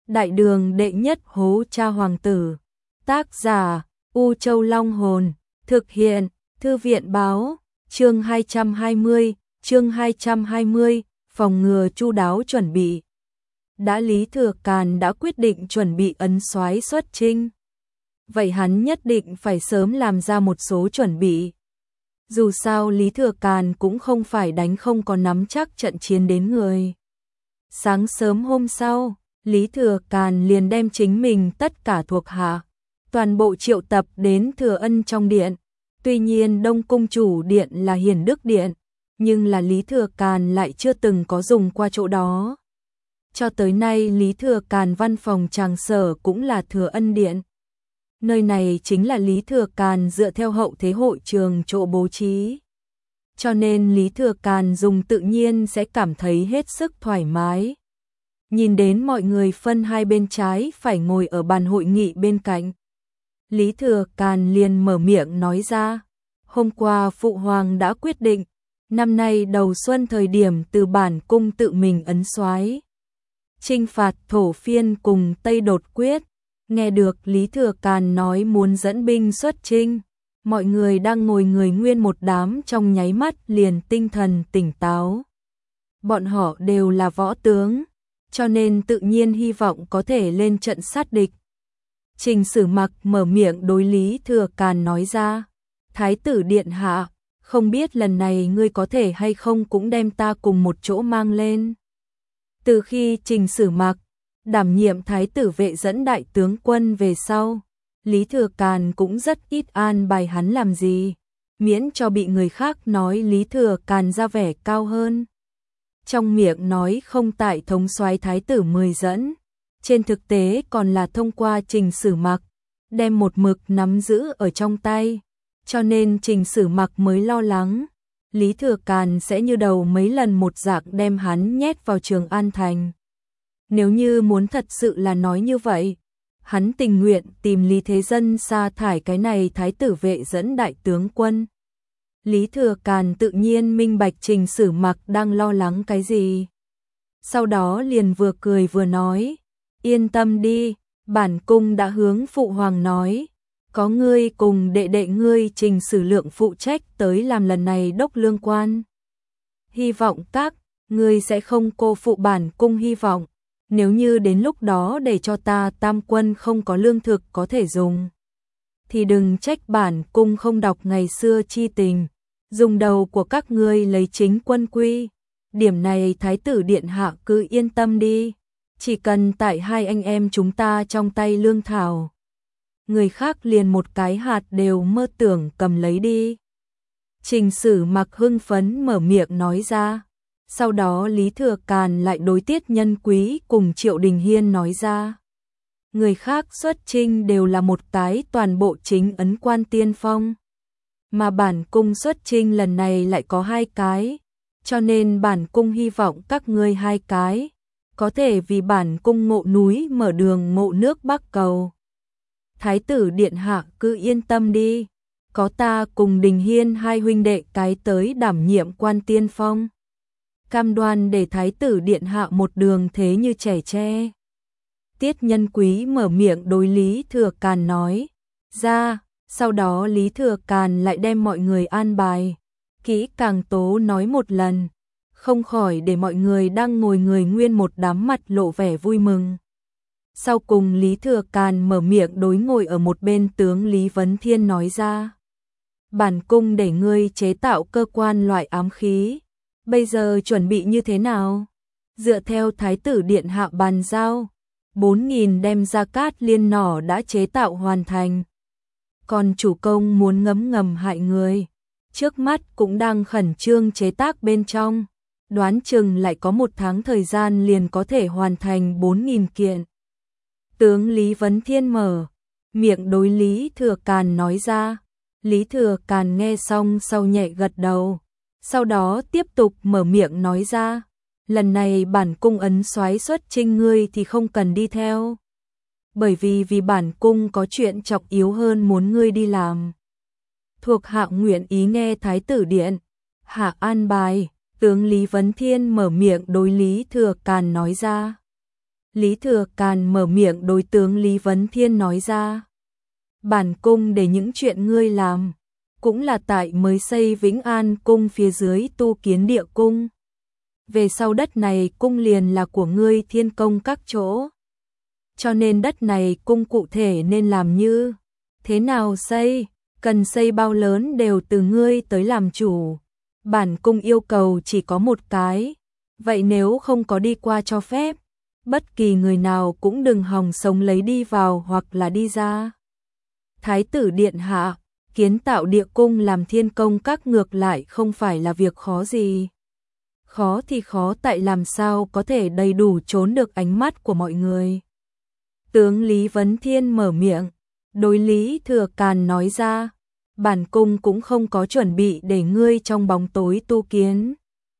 Đại đường đệ nhất hố cha hoàng tử. Tác giả U Châu Long Hồn. Thực hiện Thư viện Báo. Chương 220, phòng ngừa chu đáo chuẩn bị. Lý Thừa Càn đã quyết định chuẩn bị ấn soái xuất chinh. Vậy hắn nhất định phải sớm làm ra một số chuẩn bị. Dù sao Lý Thừa Càn cũng không phải đánh không có nắm chắc trận chiến đến người. Sáng sớm hôm sau, Lý Thừa Càn liền đem chính mình tất cả thuộc hạ, toàn bộ triệu tập đến Thừa Ân trong điện. Tuy nhiên Đông Cung chủ điện là Hiển Đức điện, nhưng là Lý Thừa Càn lại chưa từng có dùng qua chỗ đó. Cho tới nay Lý Thừa Càn văn phòng tràng sở cũng là Thừa Ân điện. Nơi này chính là Lý Thừa Càn dựa theo hậu thế hội trường chỗ bố trí. Cho nên Lý Thừa Càn dùng tự nhiên sẽ cảm thấy hết sức thoải mái. Nhìn đến mọi người phân hai bên trái phải ngồi ở bàn hội nghị bên cạnh. Lý Thừa Càn liền mở miệng nói ra, hôm qua Phụ Hoàng đã quyết định, năm nay đầu xuân thời điểm từ bản cung tự mình ấn soái chinh phạt Thổ Phiên cùng Tây Đột Quyết. Nghe được Lý Thừa Càn nói muốn dẫn binh xuất chinh, mọi người đang ngồi người nguyên một đám trong nháy mắt liền tinh thần tỉnh táo. Bọn họ đều là võ tướng, cho nên tự nhiên hy vọng có thể lên trận sát địch. Trình Sử Mặc mở miệng đối Lý Thừa Càn nói ra, Thái tử điện hạ, không biết lần này ngươi có thể hay không cũng đem ta cùng một chỗ mang lên. Từ khi Trình Sử Mặc đảm nhiệm Thái tử vệ dẫn đại tướng quân về sau, Lý Thừa Càn cũng rất ít an bài hắn làm gì, miễn cho bị người khác nói Lý Thừa Càn ra vẻ cao hơn. Trong miệng nói không tại thống soái Thái tử 10 dẫn, trên thực tế còn là thông qua Trình Sử Mặc, đem một mực nắm giữ ở trong tay, cho nên Trình Sử Mặc mới lo lắng Lý Thừa Càn sẽ như đầu mấy lần một dạng đem hắn nhét vào Trường An Thành. Nếu như muốn thật sự là nói như vậy, hắn tình nguyện tìm Lý Thế Dân sa thải cái này Thái tử vệ dẫn đại tướng quân. Lý Thừa Càn tự nhiên minh bạch Trình Sử Mặc đang lo lắng cái gì. Sau đó liền vừa cười vừa nói, yên tâm đi, bản cung đã hướng Phụ Hoàng nói, có ngươi cùng đệ đệ ngươi Trình Sử Lượng phụ trách tới làm lần này đốc lương quan. Hy vọng các ngươi sẽ không cô phụ bản cung hy vọng, nếu như đến lúc đó để cho ta tam quân không có lương thực có thể dùng, thì đừng trách bản cung không đọc ngày xưa chi tình, dùng đầu của các ngươi lấy chính quân quy. Điểm này Thái tử điện hạ cứ yên tâm đi, chỉ cần tại hai anh em chúng ta trong tay lương thảo, người khác liền một cái hạt đều mơ tưởng cầm lấy đi. Trình Sử Mặc hưng phấn mở miệng nói ra. Sau đó Lý Thừa Càn lại đối Tiết Nhân Quý cùng Triệu Đình Hiên nói ra. Người khác xuất chinh đều là một cái toàn bộ chính ấn quan tiên phong, mà bản cung xuất chinh lần này lại có 2 cái, cho nên bản cung hy vọng các ngươi 2 cái có thể vì bản cung ngộ núi mở đường ngộ nước Bắc cầu. Thái tử điện hạ cứ yên tâm đi, có ta cùng Đình Hiên 2 huynh đệ cái tới đảm nhiệm quan tiên phong, cam đoan để Thái tử điện hạ một đường thế như trẻ tre. Tiết Nhân Quý mở miệng đối Lý Thừa Càn nói ra, sau đó Lý Thừa Càn lại đem mọi người an bài kỹ càng tố nói một lần, không khỏi để mọi người đang ngồi người nguyên một đám mặt lộ vẻ vui mừng. Sau cùng Lý Thừa Càn mở miệng đối ngồi ở một bên tướng Lý Vấn Thiên nói ra, bản cung để ngươi chế tạo cơ quan loại ám khí, bây giờ chuẩn bị như thế nào? Dựa theo Thái tử điện hạ bàn giao, 4.000 đem Gia Cát Liên nỏ đã chế tạo hoàn thành. Còn chủ công muốn ngấm ngầm hại người, trước mắt cũng đang khẩn trương chế tác bên trong, đoán chừng lại có 1 tháng thời gian liền có thể hoàn thành 4.000 kiện. Tướng Lý Vấn Thiên mở miệng đối Lý Thừa Càn nói ra. Lý Thừa Càn nghe xong sau nhẹ gật đầu, sau đó tiếp tục mở miệng nói ra, lần này bản cung ấn soái xuất chinh ngươi thì không cần đi theo, bởi vì bản cung có chuyện trọng yếu hơn muốn ngươi đi làm. Thuộc hạ nguyện ý nghe Thái tử điện hạ an bài. Tướng Lý Vấn Thiên mở miệng đối Lý Thừa Càn nói ra. Lý Thừa Càn mở miệng đối tướng Lý Vấn Thiên nói ra. Bản cung để những chuyện ngươi làm, cũng là tại mới xây Vĩnh An cung phía dưới Tu Kiến Địa cung. Về sau đất này cung liền là của ngươi Thiên Công các chỗ. Cho nên đất này cung cụ thể nên làm như thế nào xây, cần xây bao lớn đều từ ngươi tới làm chủ. Bản cung yêu cầu chỉ có một cái, vậy nếu không có đi qua cho phép, bất kỳ người nào cũng đừng hòng sống lấy đi vào hoặc là đi ra. Thái tử điện hạ, kiến tạo địa cung làm Thiên Công các ngược lại không phải là việc khó gì. Khó thì khó tại làm sao có thể đầy đủ trốn được ánh mắt của mọi người. Tướng Lý Vấn Thiên mở miệng, đối Lý Thừa Càn nói ra, bản cung cũng không có chuẩn bị để ngươi trong bóng tối tu kiến,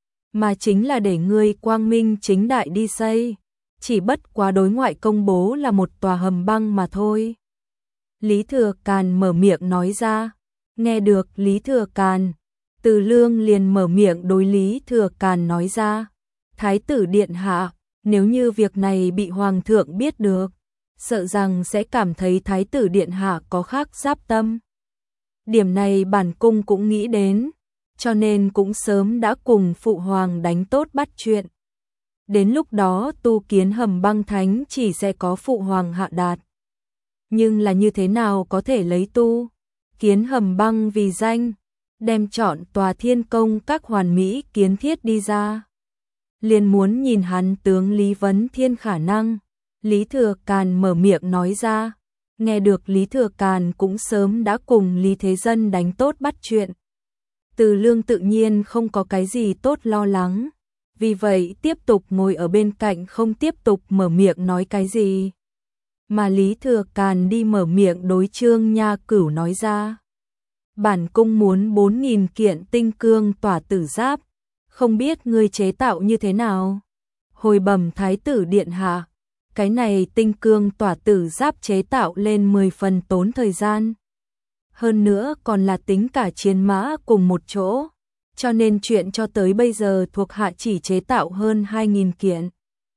mà chính là để ngươi quang minh chính đại đi xây, chỉ bất quá đối ngoại công bố là một tòa hầm băng mà thôi. Lý Thừa Càn mở miệng nói ra, nghe được Lý Thừa Càn, Từ Lương liền mở miệng đối Lý Thừa Càn nói ra, Thái tử điện hạ, nếu như việc này bị Hoàng thượng biết được, sợ rằng sẽ cảm thấy Thái tử điện hạ có khác giáp tâm. Điểm này bản cung cũng nghĩ đến, cho nên cũng sớm đã cùng Phụ Hoàng đánh tốt bắt chuyện. Đến lúc đó tu kiến hầm băng thánh chỉ sẽ có Phụ Hoàng hạ đạt. Nhưng là như thế nào có thể lấy tu kiến hầm băng vì danh, đem chọn tòa Thiên Công các hoàn mỹ kiến thiết đi ra. Liền muốn nhìn hắn tướng Lý Vấn Thiên khả năng. Lý Thừa Càn mở miệng nói ra, nghe được Lý Thừa Càn cũng sớm đã cùng Lý Thế Dân đánh tốt bắt chuyện. Từ Lương tự nhiên không có cái gì tốt lo lắng, vì vậy tiếp tục ngồi ở bên cạnh không tiếp tục mở miệng nói cái gì. Mà Lý Thừa Càn đi mở miệng đối Trương Nha Cửu nói ra, bản cung muốn 4.000 kiện tinh cương tỏa tử giáp, không biết ngươi chế tạo như thế nào. Hồi bẩm Thái tử điện hạ, cái này tinh cương tỏa tử giáp chế tạo lên 10 phần tốn thời gian. Hơn nữa còn là tính cả chiến mã cùng một chỗ, cho nên chuyện cho tới bây giờ thuộc hạ chỉ chế tạo hơn 2.000 kiện.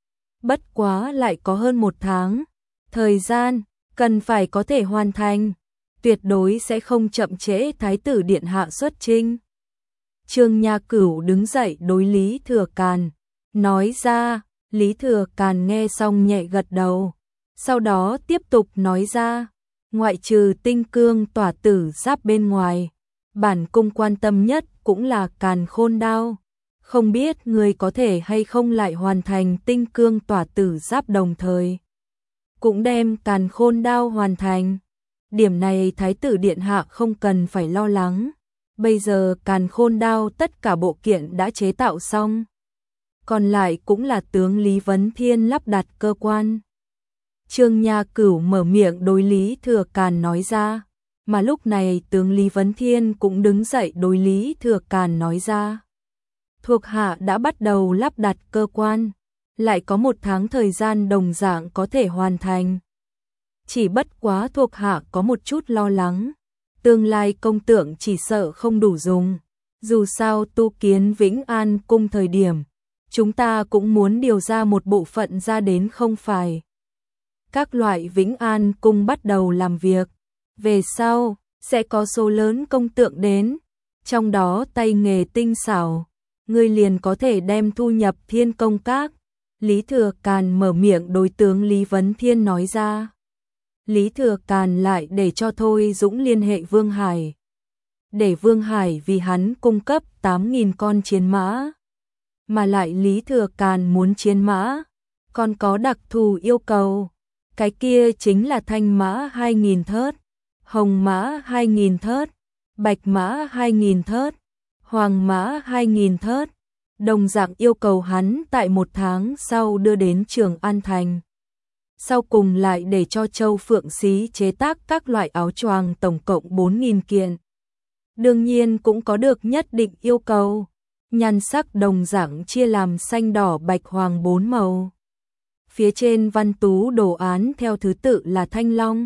Bất quá lại có hơn 1 tháng, thời gian, cần phải có thể hoàn thành, tuyệt đối sẽ không chậm trễ Thái tử điện hạ xuất chinh. Trương Nha Cửu đứng dậy đối Lý Thừa Càn, nói ra. Lý Thừa Càn nghe xong nhẹ gật đầu, sau đó tiếp tục nói ra, ngoại trừ tinh cương tỏa tử giáp bên ngoài, bản cung quan tâm nhất cũng là Càn Khôn đao, không biết người có thể hay không lại hoàn thành tinh cương tỏa tử giáp đồng thời. Cũng đem Càn Khôn đao hoàn thành, điểm này Thái tử điện hạ không cần phải lo lắng, bây giờ Càn Khôn đao tất cả bộ kiện đã chế tạo xong. Còn lại cũng là tướng Lý Vấn Thiên lắp đặt cơ quan. Trương Nha Cửu mở miệng đối Lý Thừa Càn nói ra, mà lúc này tướng Lý Vấn Thiên cũng đứng dậy đối Lý Thừa Càn nói ra. Thuộc hạ đã bắt đầu lắp đặt cơ quan, lại có 1 tháng thời gian đồng dạng có thể hoàn thành. Chỉ bất quá thuộc hạ có một chút lo lắng, tương lai công tượng chỉ sợ không đủ dùng, dù sao tu kiến Vĩnh An cung thời điểm, chúng ta cũng muốn điều ra một bộ phận ra đến không phải. Các loại Vĩnh An cung bắt đầu làm việc, về sau, sẽ có số lớn công tượng đến, trong đó tay nghề tinh xảo, ngươi liền có thể đem thu nhập Thiên Công các. Lý Thừa Càn mở miệng đối tướng Lý Vấn Thiên nói ra. Lý Thừa Càn lại để cho Thôi Dũng liên hệ Vương Hải, để Vương Hải vì hắn cung cấp 8.000 con chiến mã. Mà lại Lý Thừa Càn muốn chiến mã, còn có đặc thù yêu cầu, cái kia chính là thanh mã 2.000 thớt, hồng mã 2.000 thớt, bạch mã 2.000 thớt, hoàng mã 2.000 thớt, đồng dạng yêu cầu hắn tại 1 tháng sau đưa đến Trường An Thành. Sau cùng lại để cho Châu Phượng Xí chế tác các loại áo choàng tổng cộng 4.000 kiện. Đương nhiên cũng có được nhất định yêu cầu. Nhan sắc đồng dạng chia làm xanh đỏ bạch hoàng 4 màu. Phía trên văn tú đồ án theo thứ tự là thanh long,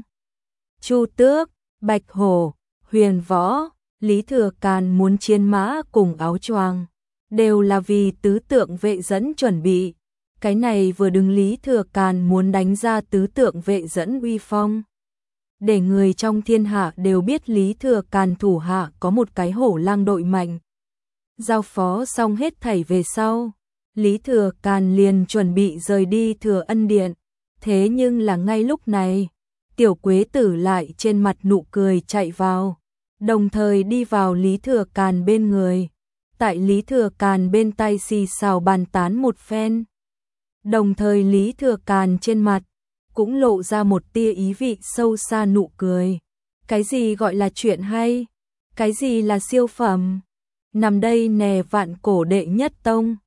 chu tước, bạch hổ, huyền võ. Lý Thừa Càn muốn chiến mã cùng áo choàng, đều là vì tứ tượng vệ dẫn chuẩn bị. Cái này vừa đứng Lý Thừa Càn muốn đánh ra tứ tượng vệ dẫn uy phong. Để người trong thiên hạ đều biết Lý Thừa Càn thủ hạ có một cái hổ lang đội mạnh. Giao phó xong hết thảy về sau, Lý Thừa Càn liền chuẩn bị rời đi Thừa Ân Điện. Thế nhưng là ngay lúc này, Tiểu Quế Tử lại trên mặt nụ cười chạy vào, đồng thời đi vào Lý Thừa Càn bên người. Tại Lý Thừa Càn bên tay xì xào bàn tán một phen. Đồng thời Lý Thừa Càn trên mặt cũng lộ ra một tia ý vị sâu xa nụ cười. Cái gì gọi là chuyện hay? Cái gì là siêu phẩm? Nằm đây nè vạn cổ đệ nhất tông.